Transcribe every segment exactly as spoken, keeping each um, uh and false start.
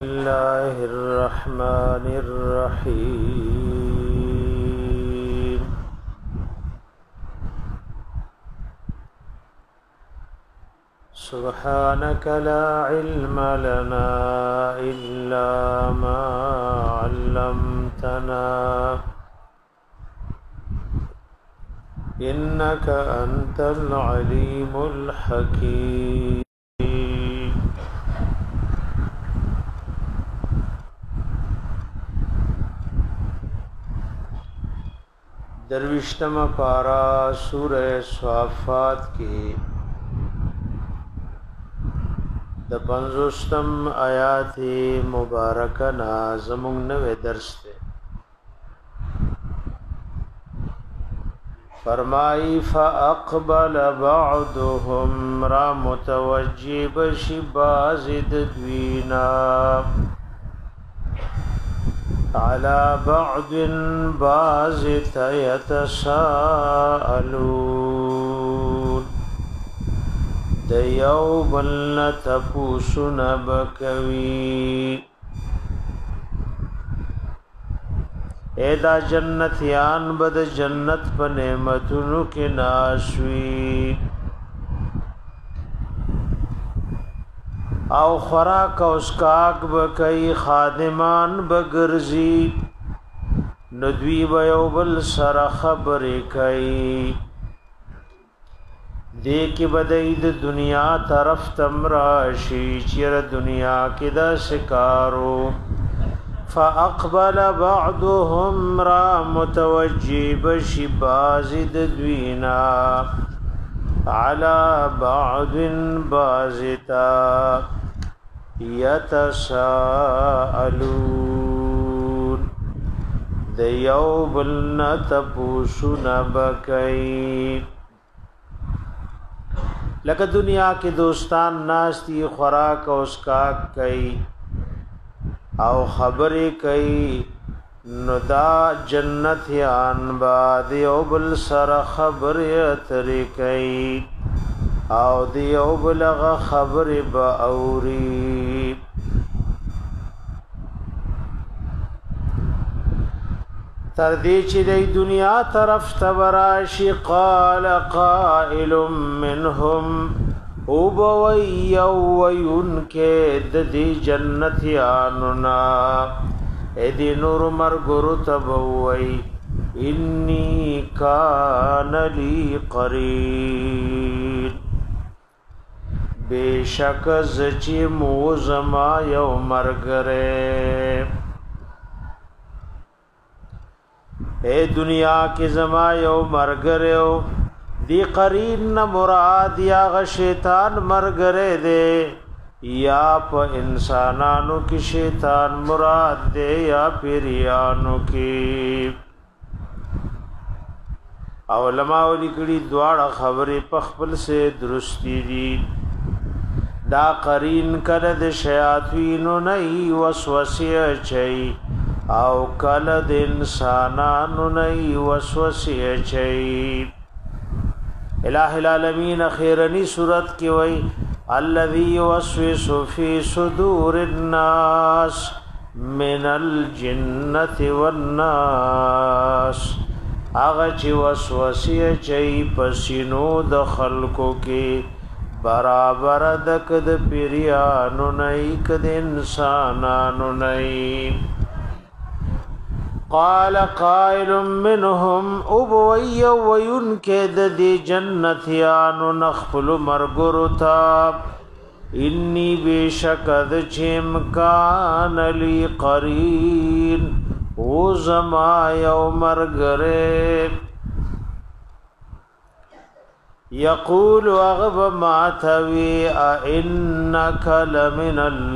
الله الرحمن الرحيم سبحانك لا علم لنا إلا ما علمتنا إنك أنت العليم الحكيم درویشتم پارا سورہ صافات کی د پنځوستم آیات مبارکه نازمون نوې درس ته فرمای فاقبل بعضهم را متوجب شبازد دوینا على بعض بعض يتساءلون د یو بل تپوسن بکوي ادا جنتیان بد جنت په نعمتونو کې ناشوي او خوراک او اسکاک بکئی خادمان بگرزی ندوی بیو بل سر خبری کئی دیکی بدید دنیا طرف تمراشی چیر دنیا کی دا سکارو فاقبل بعضهم را متوجب شبازد دوینا على بعض بازتا يتساءلون د یو بل نه تپوسونه بکئی لکه دنیا کې دوستان ناستی خوراک او اسکاک کئی او خبرې کئی نو دا جنت یان باد یو بل سره خبرې اترې کئی او دی یو بلغ خبرې با اوري تر دې چې د دنیا طرف تبراشي قال قائل منهم او بوي او وينکه د دې جنت یانو نا ادي نور مرګرو تبوي اني كان لي قرين بشک زچی موزما یو مرګره اے دنیا کې زما یو مرګره دی قرین نہ مراد یا غ شیطان مرګره دے یا په انسانانو کې شیطان مراد دے یا پیریانو کې علماء لیکلي دواړه خبرې په خپل سے درستی دي دا قرین کله د شیاطینو نه وسوسه چي او کله د انسانانو نه وسوسه چي الہ العالمین اخیرنی صورت کی وئی الذی یوسوس فی صدور الناس من الجنة والناس اغه چې وسوسه چي پسینو د خلقو کې برابر دک د پیریانو نه کد انسانانو نه قال قائل منهم ابوي وينكد دي جنتيان نخفل مرغرتا اني بشكد چمكان لي قرين او زما يوم مرغره يقول اغب ما توي انك لمن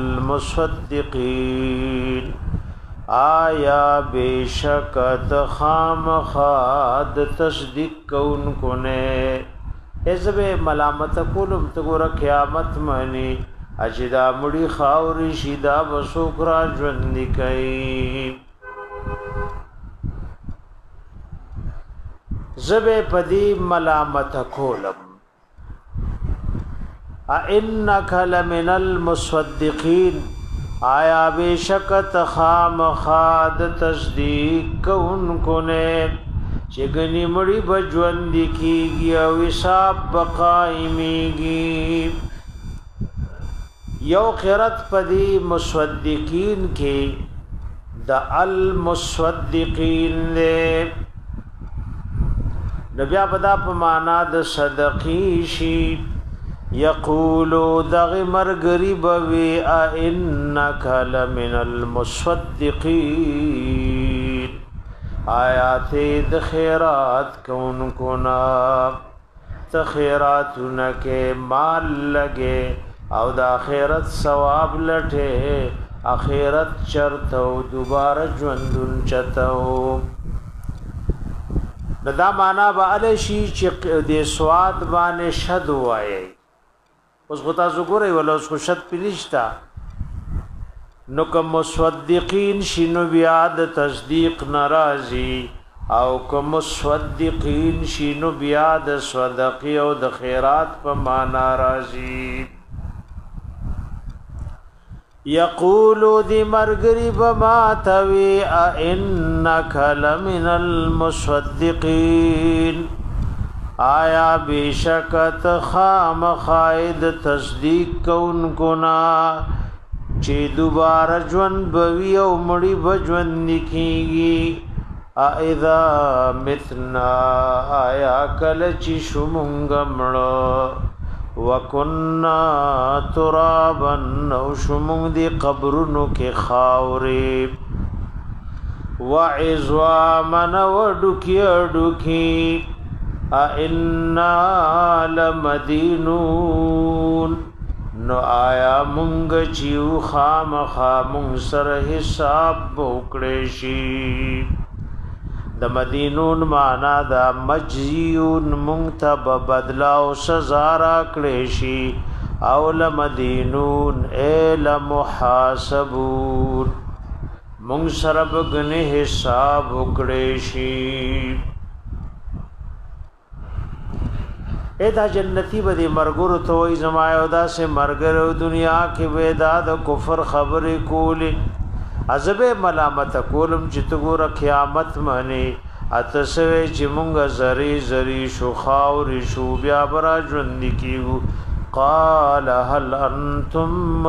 المصدقين آیا بیشک خام خاد تصدیق کون کنے ازب ملامت کولم تگور قیامت منی اجدا مڑی خاوری شیدا بسوکرا جوندی کئی زب پدی ملامت کولم اِنَّكَ لَمِنَ الْمُصَدِّقِينَ آیا بشکت خام خاد تصدیق کون کنے چگنی مڑی بجوند کیگی او حساب بقائمیگی یو قرت پدی مصدقین کی دا المصدقین دے نبیا پدا پمانا دا صدقیشی یقولو دغ مرگری بوی اینک لمن المصدقین آیات د خیرات کون کنا تخیراتونکے مال لگے او دا آخرت ثواب لٹے آخرت چرتو دوبارہ جوندن چتو ندا مانا با علشی چی دی سواد بانے شد ہوئے اس کو تاسو گو رہی والا اس کو شد پی نشتا نو کم مصدقین شنو بیاد تصدیق نرازی او کم مصدقین شنو بیاد صدقی او د خیرات پا مانا رازی یقولو دی مرگری بما توی اینک لمن المصدقین آیا بیشکت خام خائد تصدیق کون کنا چی دوبارہ جون بوی او مڑی بجون نکیگی اذا متنا آیا کل چی شمونگ مڑا وکننا ترابن او شمونگ دی قبرنو کے خاوری وعزوامن وڈکی اڈکی اِنَّا لَمَدِينُونَ نو آیا مونگ چیو خام خامون سر حساب بوکڑیشی دا مدینون مانا دا مجزیون مونگ تا ببدلاو سزارا کڑیشی او لمدینون اے لمحاسبون مونگ سر بگن حساب بوکڑیشی اے دا جنتی بدی مرگر توئی زمایو دا سے مرگر دنیا کی ویداد کفر خبر کولی عذب ملامت کولم چتگو رکھیامت منی اتسوی چی منگا زری زری شو خاوری شو بیا برا جوندی کیگو قال هل انتم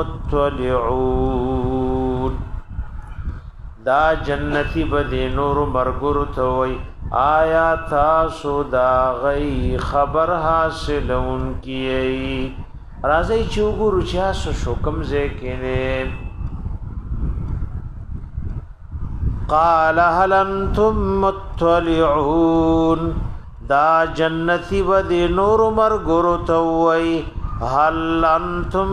متولعون دا جنتی بدی نور مرگر توئی آیا تاسو دا غی خبر حاصلون کیئی رازی چوگو رچاسو شکم زیکنے قال هل انتم متولعون دا جنتی بدی نور مرگر توئی هل انتم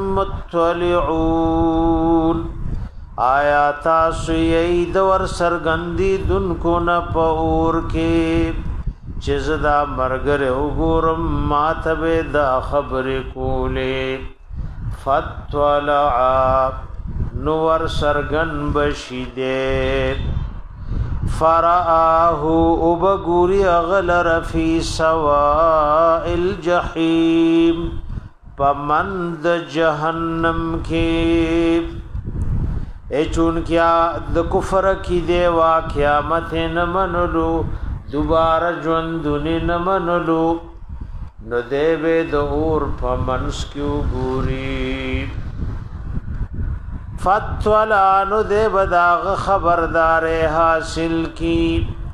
متولعون آیا تاسو یی دور سرگندی دن کو ن پور کے چزدا مرگر وګورم ماتبه دا خبر کوله فتولع نور سرگن بشیده فرآه وبغوري اغلر فی سواء الجحیم پمند جہنم کے اے چون کیا د کفر کی دے واقعامت نہ منلو دوبارہ ژوندون نہ منلو نو دے بے دور پمنس کیو ګوري فتولا نو دے بداغ خبردار حاصل کی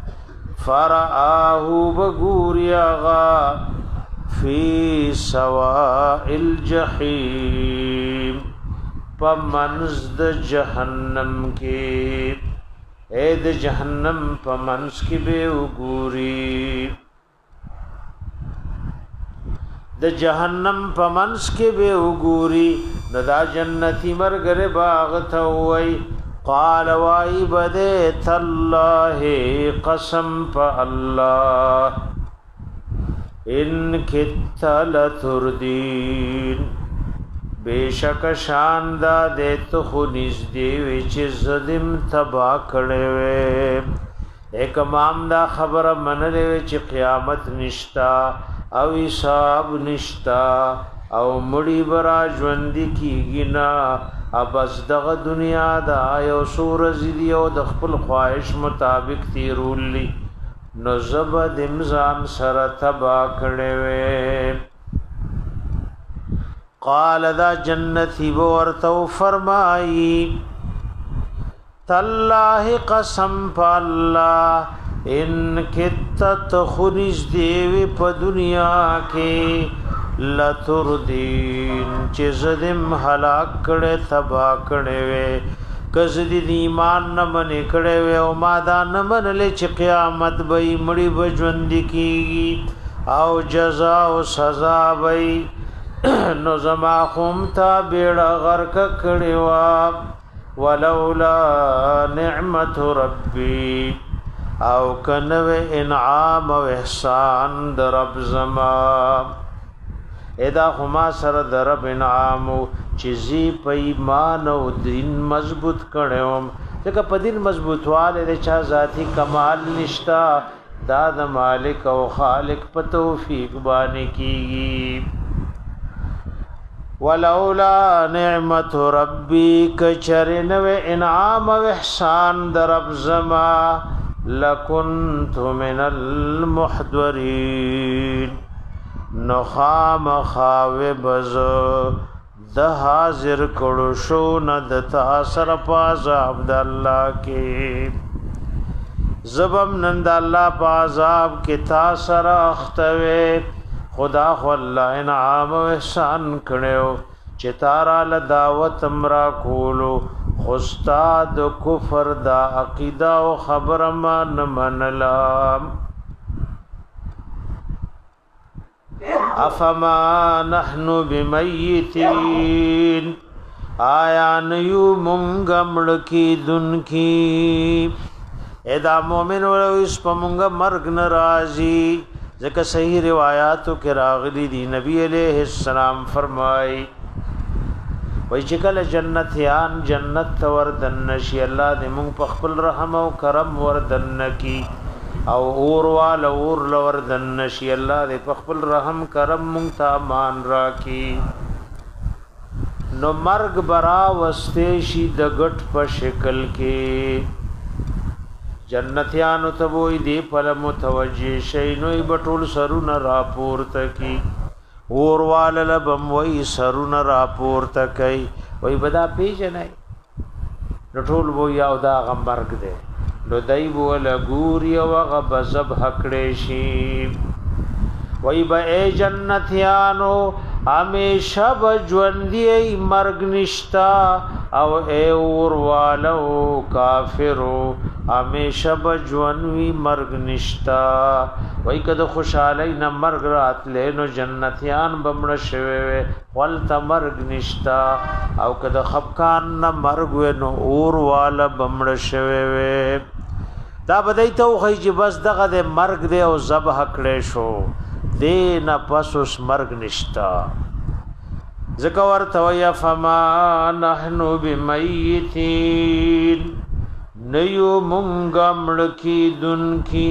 فرآه بغوری اغا فی سواء الجحیم پمنز د جہنم کی اے د جہنم پمنز کی بے وګوري د جہنم پمنز کی بے وګوري دا جنتی مرگر باغ توئی قال وائی بدے تاللہ قسم پا اللہ ان کت لتردین بے شک شاندہ دے تو خونیز دیوی چی زدم تبا کڑے وے ایک امام دا خبر من لے چی قیامت نشتا او حساب نشتا او مړی برا ژوند کیږي نا ابس دغه دنیا دا یو سورز دی او د خپل خواهش مطابق تیرولی نو زبد امزان سره تبا کړي وې قال دا جنتی ورته فرمایي تالله قسم بالله ان کت تخرج دیوی په دنیا کې لتردین چې زدم هلاک کړه تبا کړه وې کزدی دی ایمان نه منې کړه وې او ما دا نه منلې چې قیامت به مړی بجوند کیږي او جزاء او سزا به نو زما قوم ته بیړه غرق کړي وا ولولا نعمت ربي او کنو انعام او احسان در رب زما ادا هما سره در رب انعام چیزی په ایمان او دین مضبوط کړم ځکه په دین مضبوطواله د چا ذاتی کمال نشتا دا د مالک او خالق په توفیق باندې کیږي ولولا نعمت ربی کچرن و انعام و احسان در رب زما لکنت من المحضرین نخام خاوب ز د حاضر کړو شو نه د تاثر پاز عبد الله کې زبم نند الله پازاب کې تاثر اختوي خدا خو الله انعام او احسان کړو چې تارا ل دعوت امرا کولو استاد کفر دا عقیده او خبر ما نه منلا افما نحنو بمیتین آیا نیو مونږ مړ کی دن کی ادا مومن ولو اس په مونږ مرګ ناراضی ځکه صحیح روایتو کې راغلي دي نبی عليه السلام فرمای وای چې کله جنت یان جنت وردن نشي الله دې مونږ په خپل رحم او کرم وردن کی او اور وال اور لوردن نشي الله دې په خپل رحم کرم مونږ ته مان راکي نو مرګ برا وسته شي د غټ په شکل کې جنتیانو ته وې دی په متوجه شي نو بټول سرونه راپورته کی اور والل بم وې سرونه راپورته کوي وې بدا پیژنای ټول وو یو دا غمرګ دی نو دای بول ګوري او غب ذبح کړي شي وې به جنتیانو همیشه بجوندی مرگ نشتا او اے اور والو کافرو همیشه بجوندی مرگ نشتا وای کده خوشالی نه مرگ رات لینو جنتیان بمړ شوي ولت مرگ نشتا او کده خفقان نه مرگ نو اور والا بمړ شوي دا بدای ته خو چې بس دغه د مرگ دی او ذبح کړي شو دین پس اس مرگ نشتا ذکر تویا فما نحنو بمیتین نیو مونگا مڑکی دن کی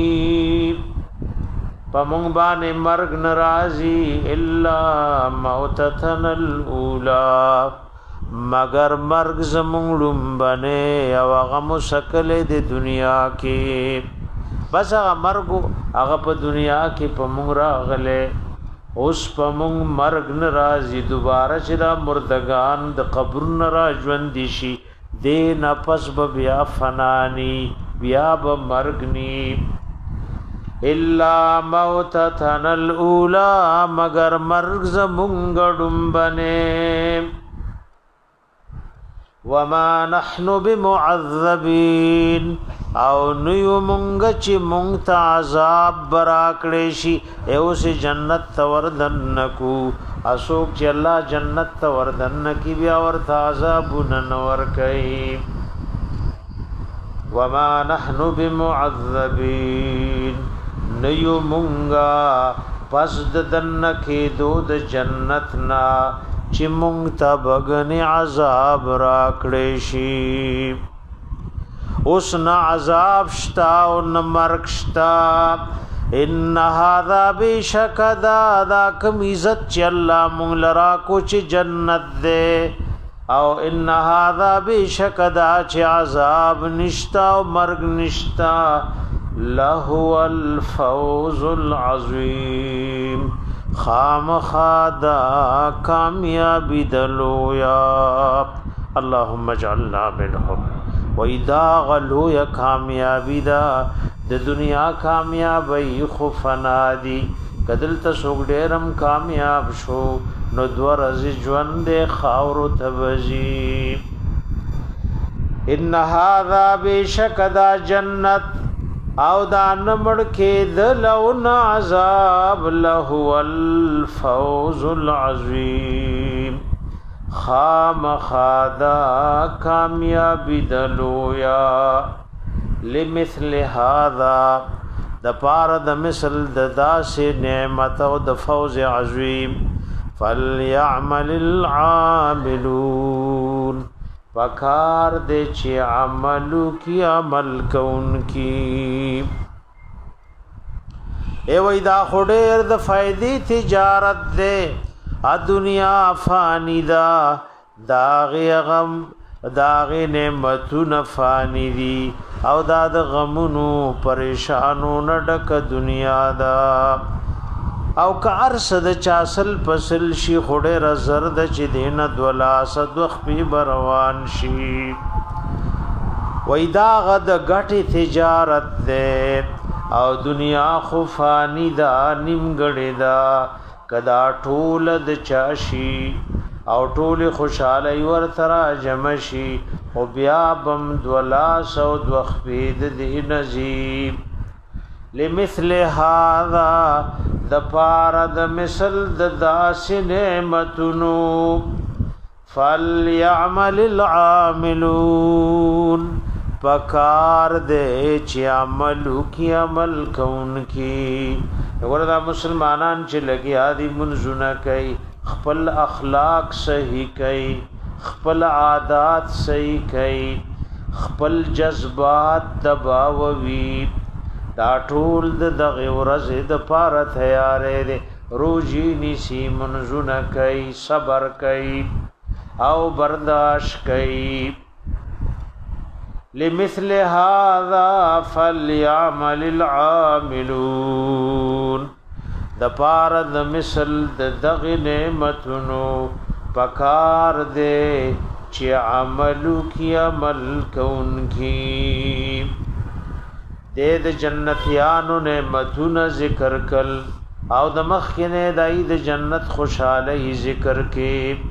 پا مونگ بانے مرگ نرازی الا موتتن الاولا مگر مرگ زمونگ لنبنے او غم سکل دی دنیا کی بس اغا مرگو اغا پا دنیا کی پا مونگ راغلے اوس په مونږ مرګ ناراضي دوباره چې دا مردگان د قبر ناراض ژوند شي دین پس بیا فنانی بیا به مرګنی الا موتتن الاولى مگر مرګ زمونږ ډمبنه وما نحن بمعذبين او نیو مونږ چې مونږ ته عذاب براکړې شي ایو سي جنت توردن کو اسوک چې الله جنت توردن کی بیا ورته عذاب نور کوي وما نحن بمعذبين نیو مونږه پس ددن کې دود جنت نا چې مونږ ته بغنی عذاب راکړې شي اوس نه عذاب شتا او نه مرګ شتا ان هذا بشکدا دا کم عزت چې الله مونږ لرا کو چې جنت دے او ان هذا بشکدا چې عذاب نشتا او مرګ نشتا لهو الفوز العظیم خامخدا کامیابی دلویا اللهم اجعلنا منهم وإذا غلو یا کامیابی دا د دنیا کامیابی خفنا دی کدل تا سوک ډیرم کامیاب شو نو دور از ژوند خاور تبزی ان هذا بشک دا جنت او دا نمڑ کې دلون عذاب له الفوز العظیم خام خادا کامیابی دلویا لمثل هذا د پار د مثل د داس نعمت او د فوز عظیم فليعمل العاملون پکار دے چی عملو کی عمل کون کی اے وی دا خودیر د فائدی تجارت دے ا دنیا فانی دا داغی غم داغی نعمتون فانی دی او دا د غمونو پریشانو نډک دنیا دا او کار صد چاسل پسل شي خډه ر زرد چې دین دولا صد خپي بروان شي وېدا غد غټي تجارت ده او دنیا خو فانی دا نیمګړې دا کدا ټول د چاشي او ټول خوشاله ور ترا جمشي او بیا بم دولا سو دوخپید دی نزیب لمثل هذا د پار د مثل د داس نعمتونو فليعمل العاملون پکار دے چی عملو کی عمل کون کی وردا مسلمانان چې لګیا دي منځونه کوي خپل اخلاق صحیح کوي خپل عادات صحیح کوي خپل جذبات دباوي دا ټول د دغه ورځ د پاره تیارې دي روزي نسی منځونه کوي صبر کوي او برداشت کوي لمثل هذا فليعمل العاملون د پار د مثل د دغه نعمتونو پکار دے چې عملو کی عمل کون کی دې د جنتیانو نعمتونه ذکر کل او د مخکنه دای د جنت خوشاله ذکر کې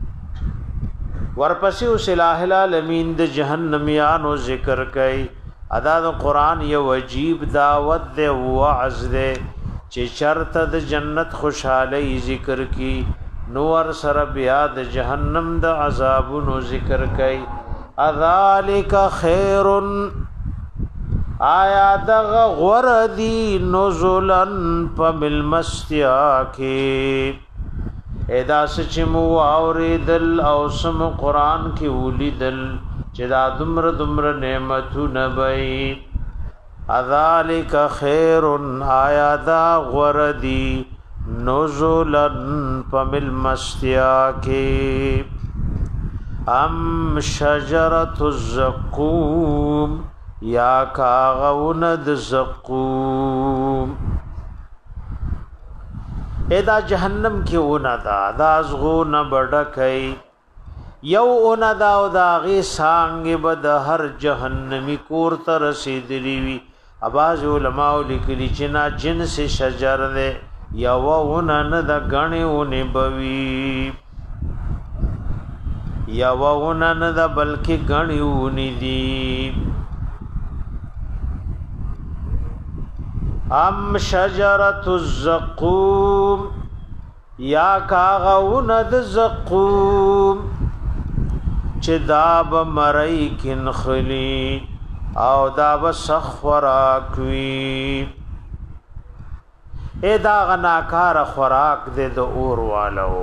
ورپسې او صلاح العالمین د جهنميانو ذکر کوي ادا د قران یو عجیب دعوت دی وعظ دی چې شرط د جنت خوشاله ذکر کی نور سره بیا د جهنم د عذابونو ذکر کوي اذالک خیر آیا دغ غردی نزلن پمل مستیا کې ادا سچ مو اوریدل او سم قران کې ولیدل چې دا دمر دمر نعمتو نبی اذالک خیر آیا دا غردی نزلن پمل مستیا کې ام شجرۃ الزقوم یا کاغوند زقوم ادا جهنم کې اونا دا دا ازغو نه بڑکای یو اونا دا او دا غي سانګ بد هر جهنمی کور ته رسیدلی وی اباز علماء لیکلی چې نا جنس شجر ده یو اونا نه د غنی اونې بوي یو اونا نه د بلکې غنی اونې دي ام شجرۃ الزقوم یا کاغون د زقوم چې دا به مړی کین خلی او دا به سخوراک وی اے دا غناکار خوراک دے د اور والو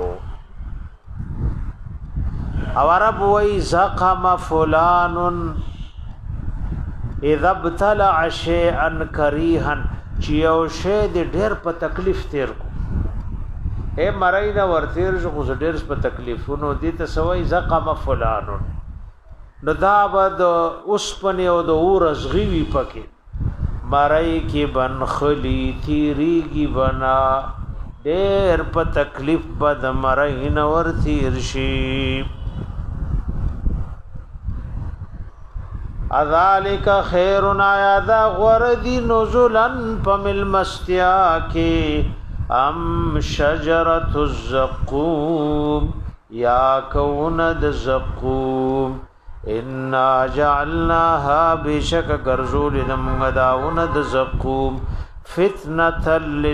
او عرب وی زقم فلان اذا ابتلع شيئا كريها چې یو شی د ډېر په تکلیف تیر کو اے مړی نه ورتیر شو خو ډېر په تکلیفونو دي ته سوي زقم فلانو نو دا بد اوسپنه او د اور ازغوي پکې مړی کې بن خلی تیریږي بنا ډېر په تکلیف بد مړی نه ورتیر شي اذالک خیر آیا دا غردی نزلن پمل مستیا کې ام شجرت الزقوم یا کوند زقوم انا جعلناها بشک گرزول دمغداوند زقوم فتنة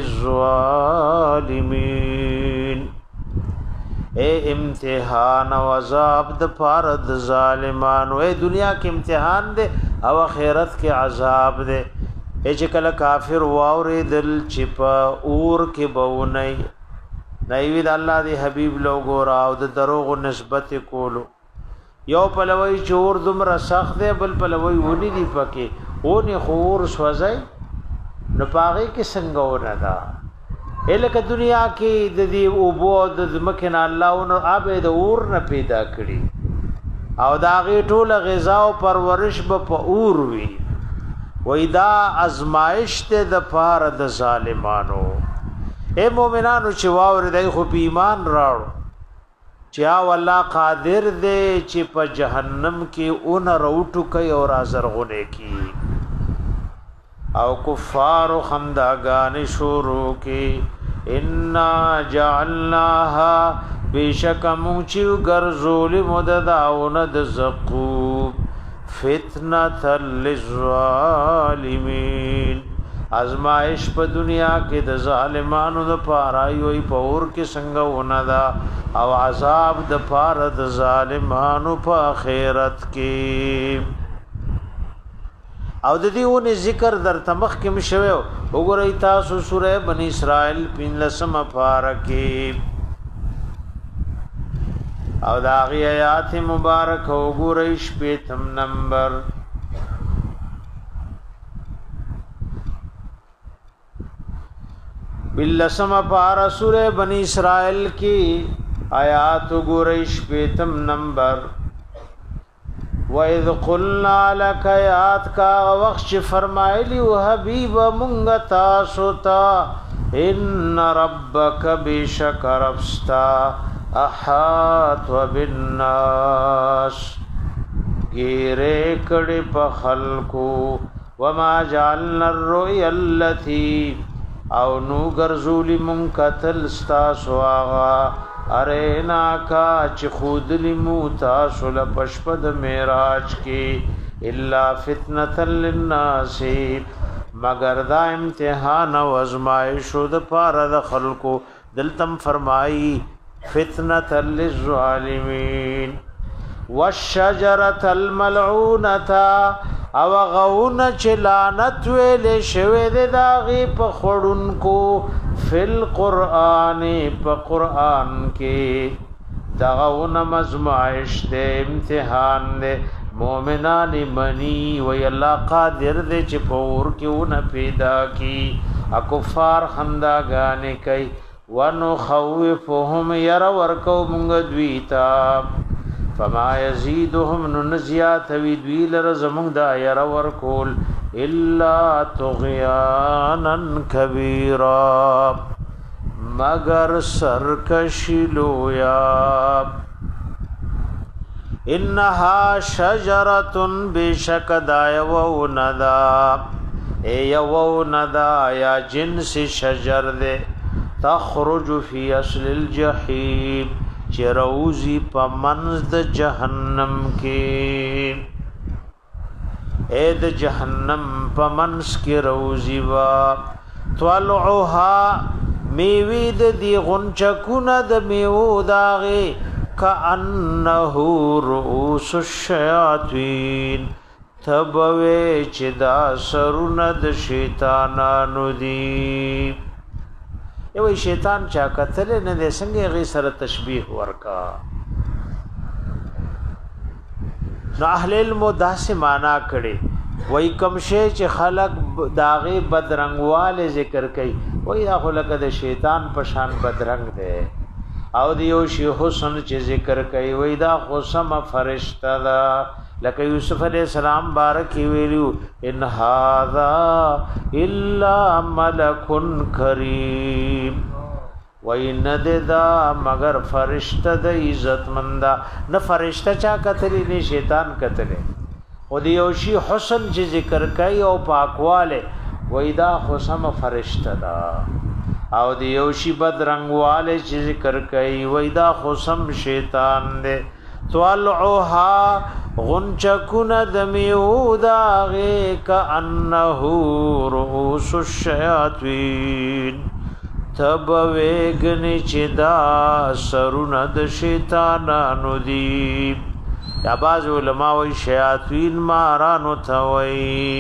للظالمین اے امتحان و عذاب د پاره د ظالمانو اے دنیا کې امتحان دے او آخرت کې عذاب دے اے چې کله کافر واوري دل چپ اور کې بونای نایوی د الله دی حبیب لوګو را او د دروغ نسبت کولو یو پلوی چور دمر سخت دے بل پلوی ونی دی پکې اونې خور سوځي نو پاغي کې څنګه ونه دا الکه دنیا کې د دې او بو د مکن الله او اب د اور نه پیدا کړي او دا غي ټول غذا او پرورش به په اور وي وای دا ازمائش ته د پار د ظالمانو اے مومنانو چې واور دای خو په ایمان راړو چې او الله قادر دی چې په جهنم کې اون روټو کوي او رازرغونه کی او کفار خنداګان شروع کی ان جعلناها بشک موچو گرزول مدداون د زقوم فتنه للظالمین ازمائش په دنیا کې د ظالمانو د پارایوي پور کې څنګه وندا او عذاب د پار د ظالمانو په آخرت کې او د دېونه ذکر در تمخ کې مشوي وګورئ تاسو سوره بنی اسرائیل پنځلسم پارکه او دا غي آیات مبارک وګورئ شپږم نمبر بلسم پارا سوره بنی اسرائیل کی آیات وګورئ شپږم نمبر وَإِذْ قُلْنَا لَكَ يَاتْ کا وخت فرمایلی او حبیب مونږ تاسو ته ان ربک بشکر افستا احاط وبالناس گیره کړي په خلقو وما جعلنا الرؤيا التي او نو ګرځولي مونږ قتل تاسو آغا ارینا کا چې خود لمو تاسو له پشپد معراج کې الا فتنه للناس مگر دا امتحان او ازمائش د پاره د خلقو دلتم فرمای فتنه للظالمین والشجره الملعونه او غون چلانت ویل شوه د داغي په خړونکو فل قران په قران کې داغون مزمائش دے امتحان دے مومنان منی وی اللہ قادر دے چی پور کیوں نہ پیدا کی اکفار خنداگانے کئی ونخوفهم یر ورکو منگ دویتا فما یزیدهم ننزیات وی دویل رزمونگ دا یر ورکول الا طغیانا کبیرا مگر سرکشی لویا انها شجرة بشک دایو ندا اے یو ندا یا جنس شجر دے تخرج فی اصل الجحیم چروزی پا منز د جہنم کی اے د جہنم پا منز کی روزی با طلعها میوید دی غنچکون د میو داغی کأنه رؤوس الشیاطین تبوی چی دا سرون د شیطانانو دی یوی شیطان چا قتل نه دے سنگی غی سر تشبیح ورکا نو اہل علم دا سے مانا کڑی وای کم شی چې خلق داغه بدرنګواله ذکر کوي وای دا خلق د شیطان په شان بدرنګ دی او دیو شی حسن چې ذکر کوي وای دا قسم فرشتہ دا لکه یوسف علیہ السلام بارک ویلو ان هاذا الا ملک کریم وای ند دا مگر فرشتہ د عزت مندا نه فرشتہ چا کتلی نه شیطان کتلی او دیو شی حسن چې ذکر کوي او پاکواله وای دا قسم فرشتہ دا او دیو شی بدرنګواله چې ذکر کوي وای دا قسم شیطان دی طلعها غنچکن دمیودا غی کانه رؤوس الشیاطین تب ویگنی چې دا سرونه د شیطانانو دی یا باز علماء وی شیاطین مارانو ثوی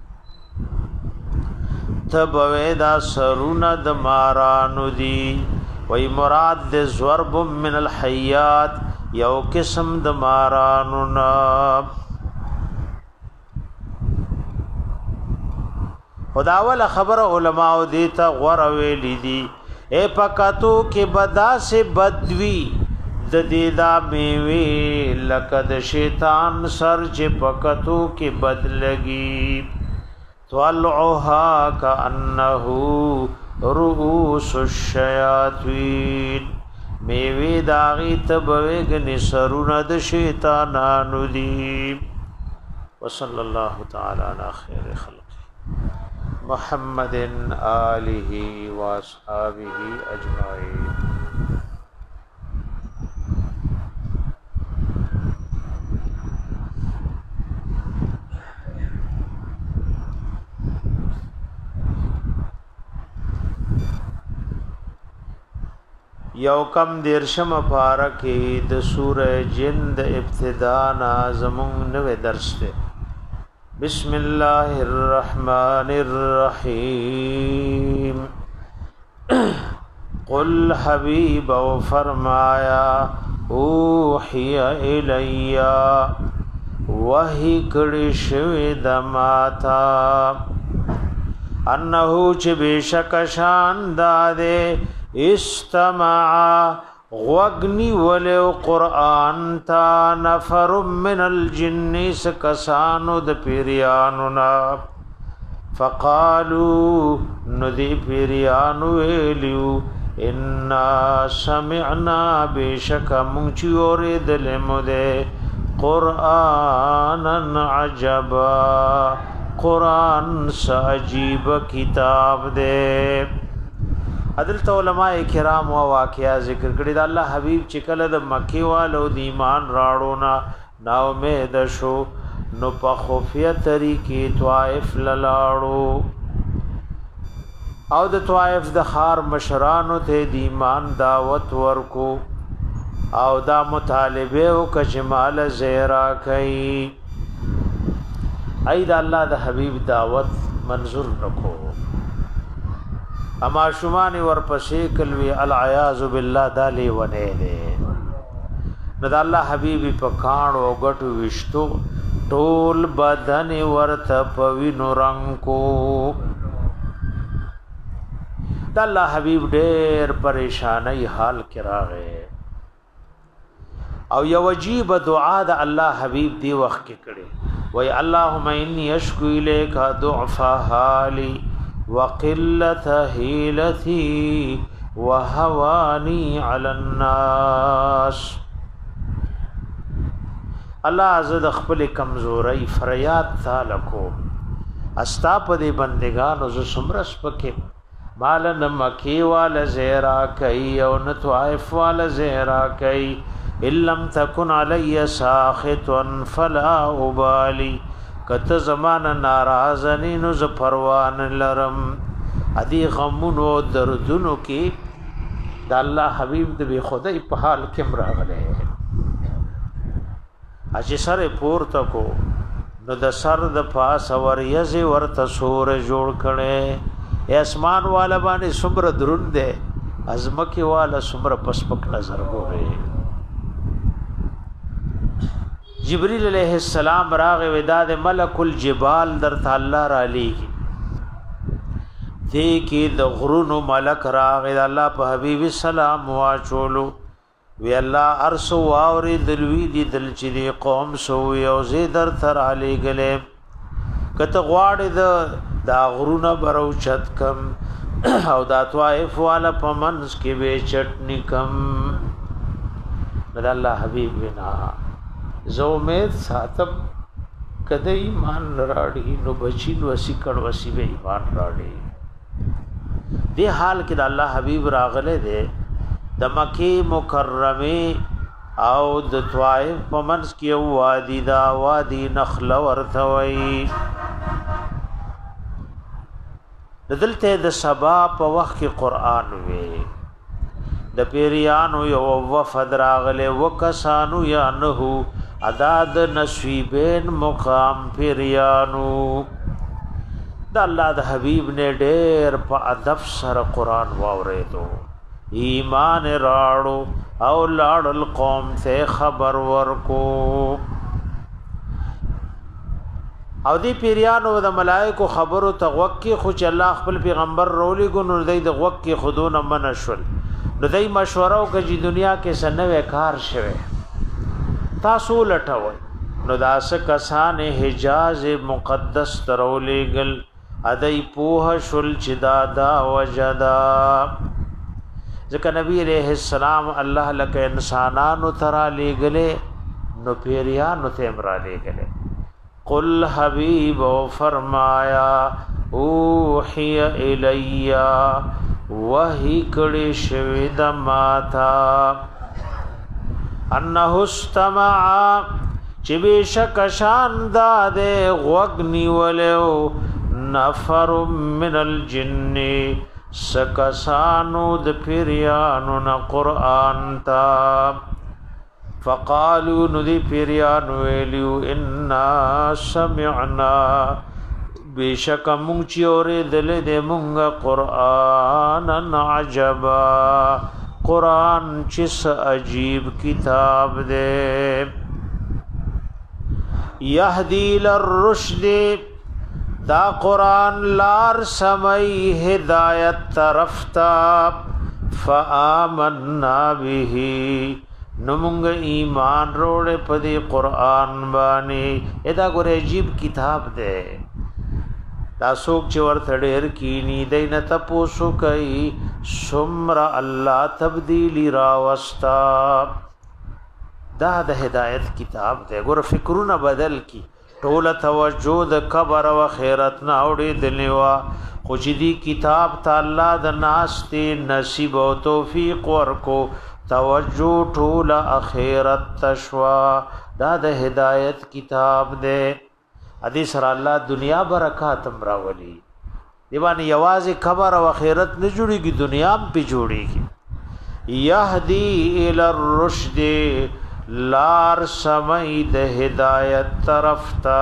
تب ویدا سرونه د مارانو دی وی مراد د ضرب من الحیات یو قسم د مارانو نا خداول خبر علماء دیتا غور ویلی دی اے پکاتو کې بدا سے بدوی د دې دا میوي لکه د شیطان سر چې پکاتو کې بد لګي طلعها كأنه رؤوس الشیاطین میوی داغی تبویگ نسرون د شیطانانو دی وصلی اللہ تعالی علی خیر خلق محمد آلہ و اصحابہ اجمعین یو کم دیرشم پارکی د سورہ جن د ابتدا نازمون نوے درس دے بسم اللہ الرحمن الرحیم قل حبیب و فرمایا اوحی الیا وحی کڑی شوی دماتا انہو چھ بیشک شان دادے استمع غوغنی ولو قرآن تا نفر من الجن سکسانو د پیریانونا فقالو ندی پیریانو ویلیو انا سمعنا بیشک منچی اورید لمده قرآنا عجبا قرآن سا عجیب کتاب دے حضرت علماء کرام و واقعہ ذکر کړي دا الله حبیب چې کله د مکی والو د ایمان راړو نا نا امید شو نو په خفیه طریقې طائف لاړو او د طائف د خار مشرانو ته د ایمان دعوت ورکو او دا مطالبه او کجمال زیرا کوي اې دا الله د حبیب دعوت منظور نکو اما شمانی ورپسې کلوی العیاذ بالله دالی ونه دے نو دا الله حبیبی په کانو او غټو وشتو ټول بدن ورته پوینو رنگ کو دا الله حبیب ډېر پریشانی حال کې راغې او یو عجیب دعا د الله حبیب دی وخت کې کړي وای اللهم انی اشکو الیک ضعف حالی وقلت حیلتی وهوانی علی الناس الله عزت خپل کمزوري فریاد تعالی کو استا په دې بندگانو ز سمرس پکې مال نه مکی وال زیرا کوي او نه طائف وال زیرا کوي الم تکن علی ساخط فلا ابالی کته زمانه ناراضنی نو ز پروان لرم ادي غمونو دردونو کې د الله حبيب د بی خدای په حال کې مراغله اجي سره پورته کو نو د سر د پاس ور یزي ورته سور جوړ کړي اسمان والا باندې صبر درون دے ازمکه والا صبر پسپک نظر ګوري جبريل عليه السلام راغ وداد ملک الجبال در تعالی را لیږي دې کې د غرونو ملک راغ الله په حبيب سلام واچولو وی الله ارسو واوري دلوي دي دل چې دي قوم سو یو زی در تر علی گله کته غواړي د دا غرونه برو چت کم او دا طائف والا پمنس کې به چټنی کم الله حبيب بنا زو امید ساتم کده ایمان راړي نو بچی نو اسی کړه وسی به ایمان راړي دی حال کې د الله حبيب راغله دي د مکه مکرمه او د طائف پمنس کې وادي دا وادي نخل ورثوي دلته د سبا په وخت کې قران وي د پیریانو یو وفد راغله وکسانو یا نه عداد نصیبین مقام پیریانو د الله د حبیب نه ډېر په ادب سره قران واورېدو ایمان راړو او لاړل قوم ته خبر ورکو او دی پیریانو د ملائکو خبرو تغوکی خو چې الله خپل پیغمبر رولې ګو نو دی د غوکی خودون منشل نو دی مشوره وکړي دنیا کې سنوي کار شوه تاسو لټوي نو داس کسان حجاز مقدس ترولې گل ادای پوه شل چې دادا وجدا ځکه نبی عليه السلام الله لکه انسانانو ترا لګلې نو پیریانو ته امر لګلې قل حبیب فرمایا اوحی الیا وحی کړي شوی د ماتا انه استمع چې بشک شان داده غوغنی ولو نفر من الجن سکسانو د پیریانو نا قرآن تا فقالو ندی پیریانو ویلیو انا سمعنا بیشک مونږ چې اورې دل دې مونږ قرآن عجبا قرآن چې عجیب کتاب دې یهدی للرشد دا قرآن لار سمئی ہدایت طرفتا فآمنا به نمونگ ایمان روڑے پدی قرآن بانی ادا گو عجیب کتاب دے دا سوک چور تھڑیر کینی دین تپوسو کئی سمر اللہ تبدیلی راوستا دا دا ہدایت کتاب دے گو فکرون بدل کی ټول توجه د قبر او خیرت نه اورې دلوا خو چې دی کتاب تعالی د ناشته نصیب او توفیق ورکو توجه ټول اخرت تشوا دا د هدایت کتاب دے حدیث را الله دنیا برکات امراولی دیوانی یوازې قبر او خیرت نه جوړیږي دنیا هم په جوړیږي یهدی الی الرشد لار سمید ہدایت طرف تا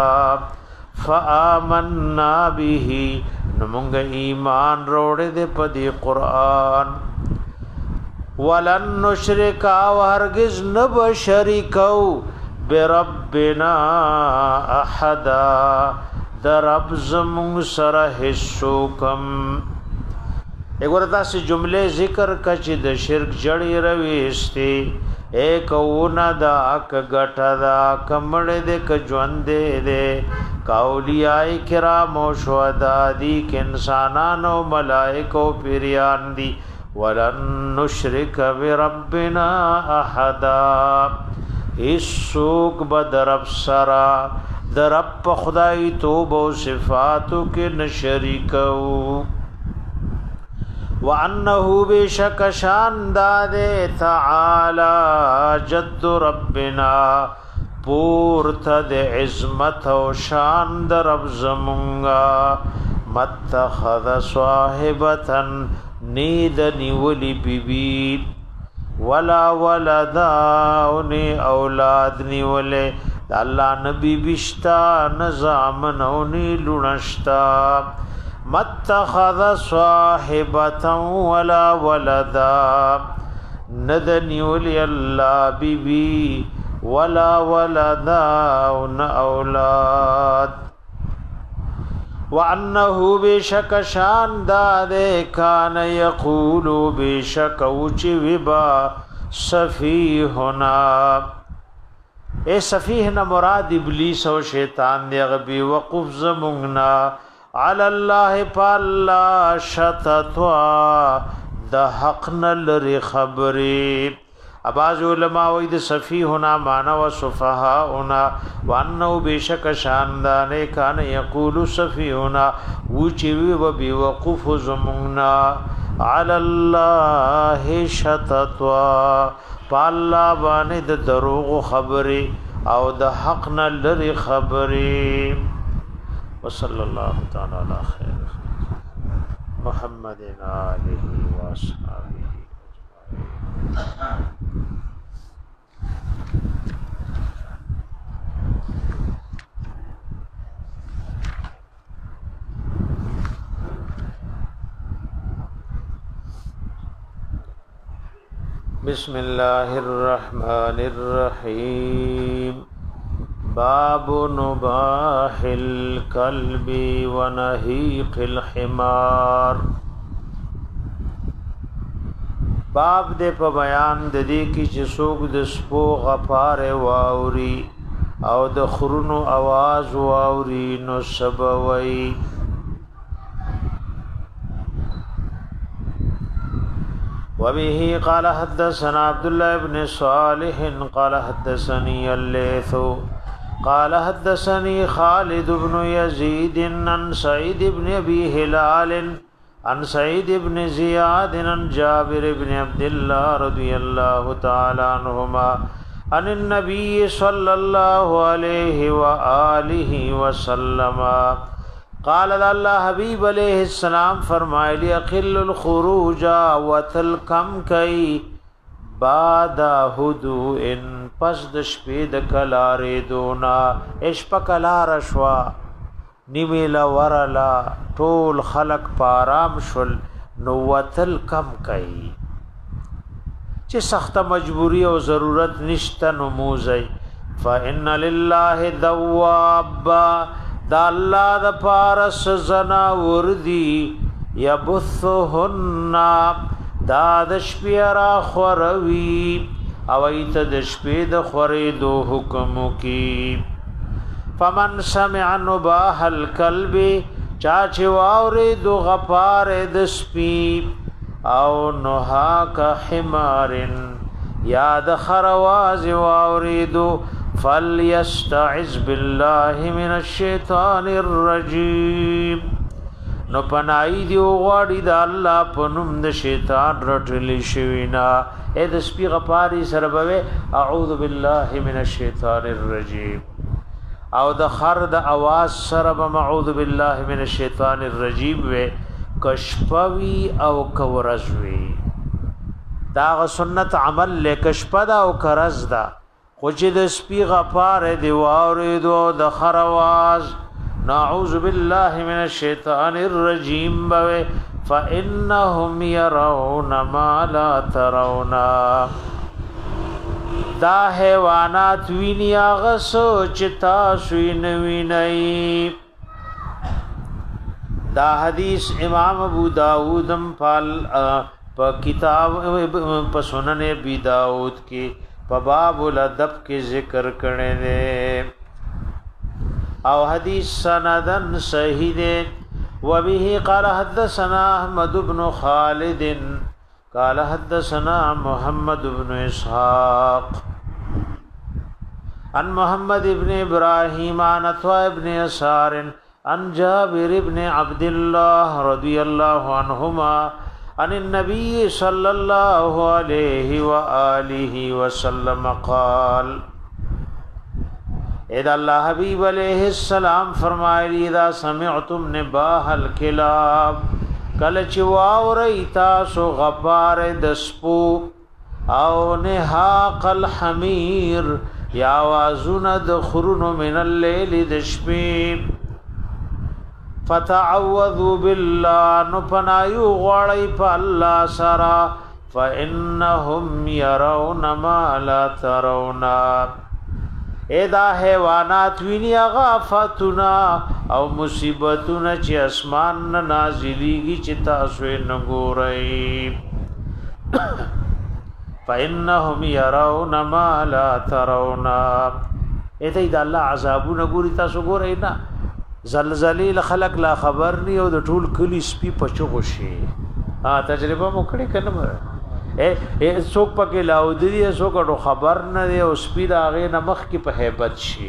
فآمنا به نمونگ ایمان روڑے دے پدی قرآن ولن نشرکا وہرگز نب شریکو بربنا احدا در رب زمونگ سر حسوکم ایک ورطا سے جملے ذکر کچ د شرک جڑی رویستی ایک اونا دا اک گٹا دا کمڑ دے کجوندے دے کاولیاء کرام و شہداء دی کہ انسانان و ملائک و پیریان دی ولن نشرک بربنا احدا اس سوک بدرب سرا درب خدای توب و صفاتو کے نشریکو وانه بشک شان داده تعالی جد ربنا پورت د عظمت او شان در رب زمونگا متخذ صاحبتن نید نیولی بی بی ولا ولداونی اولاد نیولی اللہ نبی بشتا نظامنونی لنشتا متخذ صاحبتا ولا ولدا ندنی ولی اللہ بی بی ولا ولدا اولاد وانه بشک شان داد کان یقول بشک اوچ وبا سفیهنا اے سفیهنا مراد ابلیس او شیطان دی غبی وقف زمغنا علی الله فالله شتتوا د حق نلری خبری اباز علماء وید سفیهنا معنا و سفهاؤنا وانه بشک شاندان کان یقول سفیهنا وچوی و بیوقف زمنا علی الله شتتوا پالا باندې د دروغ خبري او د حق نه لري خبري وصلی الله تعالی علی خیر محمد آله و اصحابہ بسم الله الرحمن الرحيم باب نباح الكلب ونهيق الحمار باب دې په بیان د دې کې چې څوک د سپو غفار واوري او د خرونو आवाज واوري نو سبوي وبه قال حدثنا عبد الله بن صالح قال حدثني الليث قال حدثني خالد بن يزيد عن سعيد بن ابي هلال عن سعيد بن زياد عن جابر بن عبد الله رضي الله تعالى عنهما عن النبي صلى الله عليه واله وسلم قال الله حبیب علیہ السلام فرمائے اقل الخروج وتلکم کئی بعد هدو ان پس د شپې د کلارې دونا اشپ کلار شوا نیمیلا ورلا ټول خلق پارام شل نو وتلکم کئی چې سخت مجبوری او ضرورت نشته نموزي فإن لله دواب دا الله د پارس زنا وردی یبثهن دا د شپې را خوروي او ایت د شپې د خورې دو حکم کی فمن سمع نباح الكلب چاچ واورې دو غفار د سپې او نهاک حمارن یاد خرواز واورې دو فليستعذ بالله من الشیطان الرجیم نو پنای دی غواړي د الله په نوم د شیطان رټلی شوینا اې د سپی غپاری سره به اعوذ بالله من الشیطان الرجیم او د خر د आवाज سره به اعوذ بالله من الشیطان الرجیم و کشپوی او کورزوی دا سنت عمل لکشپدا او کرزدا خو چې د سپی غفار دی واورېدو د خرواز نعوذ بالله من الشیطان الرجیم بوي فانهم يرون ما لا ترون دا حیوانات ویني هغه سوچ تاسو یې وینئ دا حدیث امام ابو داود پال په کتاب په سنن ابي داود کې په باب الادب کې ذکر کړي دي او حدیث سندن صحیح دي وبه قال حدثنا احمد بن خالد قال حدثنا محمد بن اسحاق عن محمد بن ابراهيم عن عطاء بن يسار عن جابر بن عبد الله رضي الله عنهما عن النبي صلى الله عليه وآله وسلم قال اذا الله حبیب علیہ السلام فرمایلی اذا سمعتم نباح الكلاب کل چواوری تاسو غفار دسپو او نهاق الحمیر یا وازون دخرون من اللیل دشپیم فتعوذوا بالله نپنایو غړی په الله سرا فانهم يرون ما لا ترون ادا حیوانات ویني غافتنا او مصیبتونه چې اسمان نه نازلېږي چې تاسو یې نه ګورئ فإنهم يرون ما لا ترون اته دا الله عذابونه ګوري تاسو ګورئ نه زلزلې خلق لا خبر ني او د ټول کلی سپي پچو شي ها تجربه مو کړی کنه اے اے څوک پکې لاودري څوک ډو خبر نه دی او سپي دا غې نمخ کې په hebat شي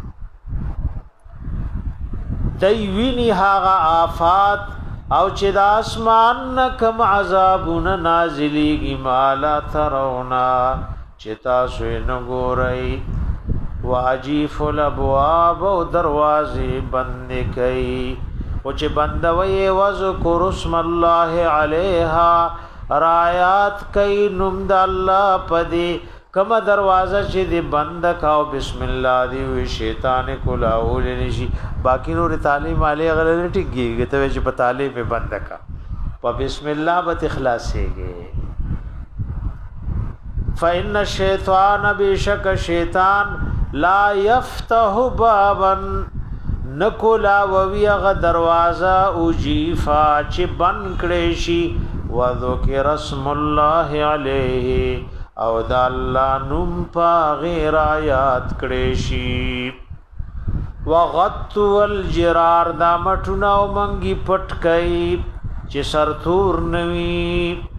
دای ویني هاغه آفات او چې د اسمان کم عذابون نازلېږي مالا ترونا چې تاسو نه ګورئ واجیف الابواب او دروازې بند کړي او چې بندوي وذكر اسم الله عليها رایات کئ نوم د الله پدې کما دروازه چې دی بند کاو بسم الله دی وی شیطان کولاول نشي باقی نور تعلیم علی غل ټیږي ته چې په تعلیم په بند کا په بسم الله به اخلاصيږي فإن الشیطان بشک شیطان لا يفتح بابا نکولا ووی غ دروازه او جیفا چې بند کړي شي وذکر اسم الله علیه او دا الله نوم پا غیر آیات کړي شي وغط والجرار دا مټونه او منګي پټ کئ چې سرتور نوي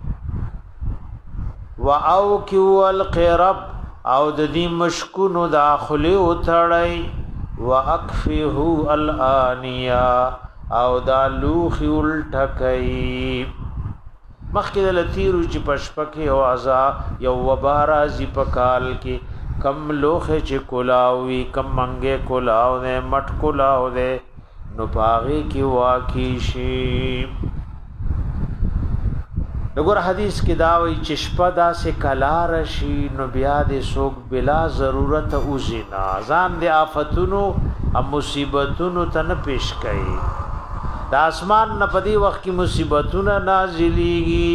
واو کیو القرب او د دې مشکونو داخلي او تړي واکفه الانیا او دا لوخي الټکئ مخکې د لتیرو چې پشپکه او ازا یو وبارا زی پکال کې کم لوخه چې کولاوي کم منګه کولاو نه مټ کولاو ده نو باغی کې واقع شي دغه حدیث کې دا وی چې شپه دا سه کلار شي نو بیا دې سوق بلا ضرورت او زنا ځان دې آفتونو او مصیبتونو ته پیش کړي د اسمان نه پدی وخت کې مصیبتونه نازلېږي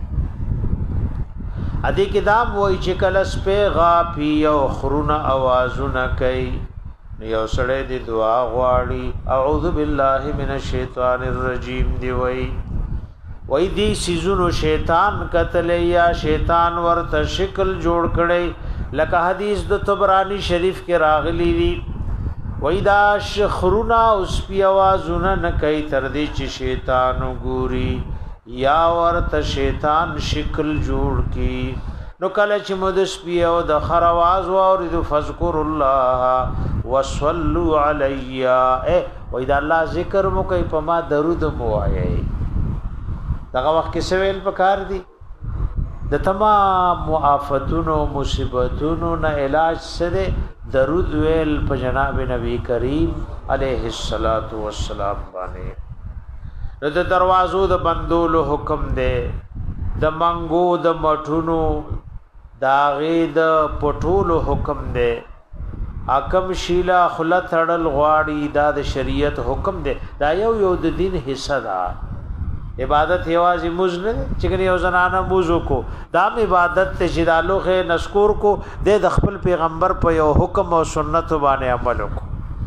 ادي کې دا وای چې کله سپه غافي او خرونه आवाजونه کوي یو سړی دی دعا غواړي اعوذ بالله من الشیطان الرجیم دی وای وای دی سيزونو شیطان قتل یا شیطان ورته شکل جوړ کړي لکه حدیث د طبرانی شریف کې راغلی دی وېدا شخرونا اوس پی आवाजونه نه کوي تر دې چې شیطان ګوري یا ورته شیطان شکل جوړ کی نو کله چې مدس پی او د خر आवाज اورید فذكر الله وصلوا علی اے وېدا الله ذکر مو کوي په ما درود مو وایي دغه وخت کې سویل پکار دی د تمام آفتونو مصیبتونو نه علاج سره درود ویل په جناب نبی کریم علیه الصلاۃ والسلام باندې د دروازو د بندولو حکم دی د منګو د مټونو داغې د پټولو حکم دی حکم شیلا خلت تړل غواړي دا د شریعت حکم دی دا یو یو د دین حصہ ده عبادت یوازې موز نه چې کني یو زنانه موزو کو دا عبادت ته جدالوخه نشکور کو د خپل پیغمبر په یو حکم او سنت باندې عمل کو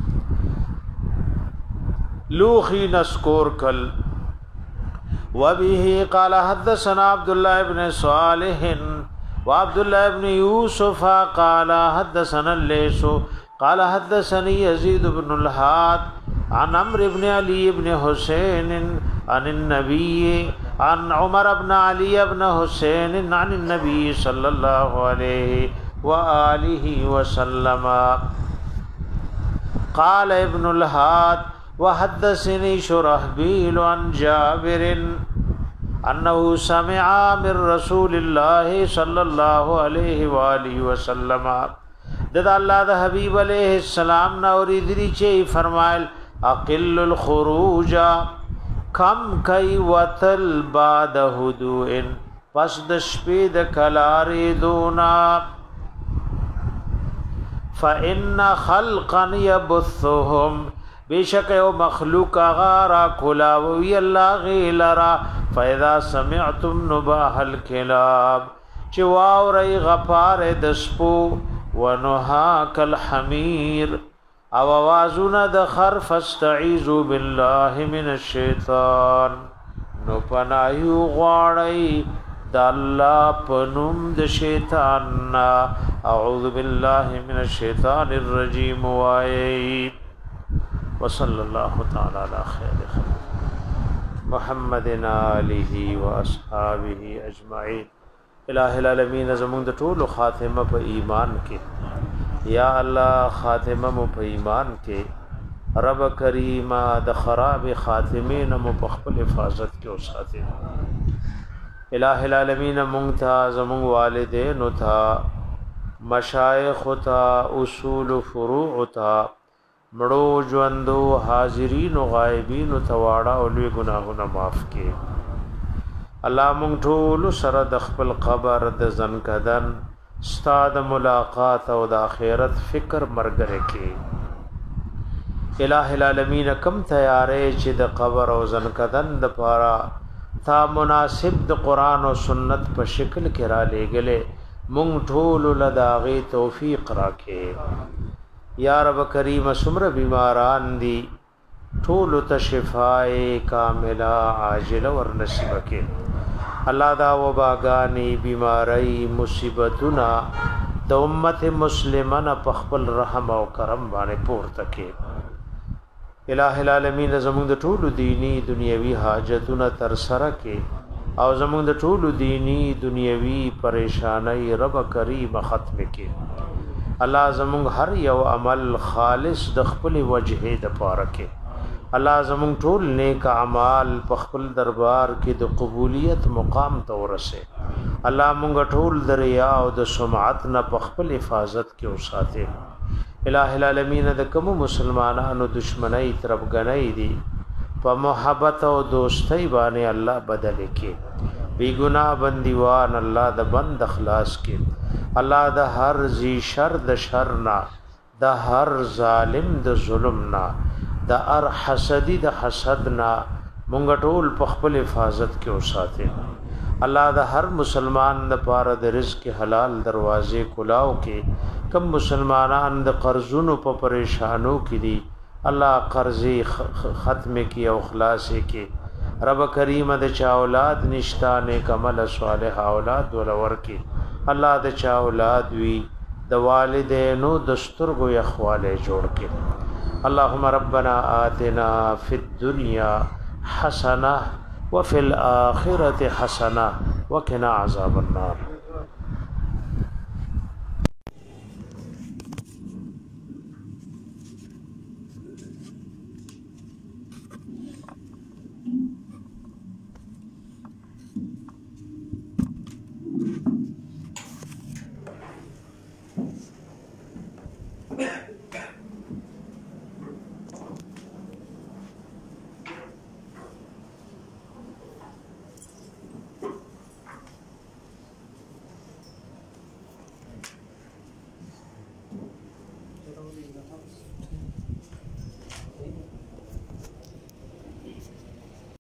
لوخي نشکور کل وبه قال حدثنا عبد الله ابن صالح وعبد الله ابن يوسف قال حدثنا الليث قال حدثني يزيد بن الهاد عن عمرو بن علي بن حسين عن النبي عن عمر بن علي بن حسين عن النبي صلى الله عليه وآله وسلم قال ابن الهاد وحدثني شرحبيل عن جابر انه سمع من رسول الله صلى الله عليه واله وسلم دد الله د حبيب عليه السلام نا اوریدلی چې فرمایل اقل الخروج کم کای وتل بعد هدوء پس د شپې د کلارې دونا فإن خلقا يبثهم بیشک یو مخلوق غارا کلاوی الله غیلرا فاذا سمعتم نباح الكلاب چواوري غفار د سپو ونهاك الحمیر او آوازونه د خر فاستعیذوا بالله من الشیطان نو پنایو غواړی د الله پنوم د شیطان اعوذ بالله من الشیطان الرجیم وای وصلی الله تعالی علی خیر خلق محمد آله و اصحابہ اجمعین الہ العالمین زمون د ټول خاتمه په ایمان کې یا الله خاتمه مو په ایمان کې رب کریم د خراب خاتمین مو په خپل حفاظت کې اوساته الہ العالمین مونږ ته زمون والدین او ته مشایخ او ته اصول فروع ته مړو ژوندو حاضرین او غایبین او تواړه او لوی ګناهونه معاف کړي الله مونږ ټول سره د خپل قبر د زنکدن استاد ملاقات او د آخرت فکر مرګره کې الہ العالمین کم تیارې چې د قبر او زنکدن د پاره تا مناسب د قران او سنت په شکل کې را لېګلې مونږ ټول لداغي توفیق راکې یا رب کریم سمر بیماران دی ټول ته شفای کامله عاجله ور نصیب کې الله دا وباګانی بیماری مصیبتونه د امت مسلمانه په خپل رحم او کرم باندې پورته کې الہ العالمین زموږ د ټولو دینی دنیوي حاجتونه تر سره کې او زموږ د ټولو دینی دنیوي پریشانای رب کریم ختم کې الله زموږ هر یو عمل خالص د خپل وجهه د پاره کې الله زموږ ټول نیک اعمال په خپل دربار کې د قبولیت مقام ته ورسه الله مونږ ټول د ریا او د سمعت نه په خپل حفاظت کې اوساته الہ العالمین د کوم مسلمانانو دشمنی تربګنۍ دي په محبت او دوستۍ باندې الله بدل کې بی ګناه بندیوان الله د بند اخلاص کې الله د هر ذی شر د شر نه د هر ظالم د ظلم نه د ار حسدی د حسد نا مونږ ټول په خپل حفاظت کې اوساته الله د هر مسلمان د پاره د رزق حلال دروازې کلاو کې کم مسلمانان د قرضونو په پریشانو کې دي الله قرضې ختم کې او خلاص کې رب کریم د چا اولاد نشتانه کمل صالح اولاد ولور کې الله د چا اولاد وی د والدینو دسترګو یخواله جوړ کې اللهم ربنا آتنا في الدنيا حسنة وفي الآخرة حسنة وقنا عذاب النار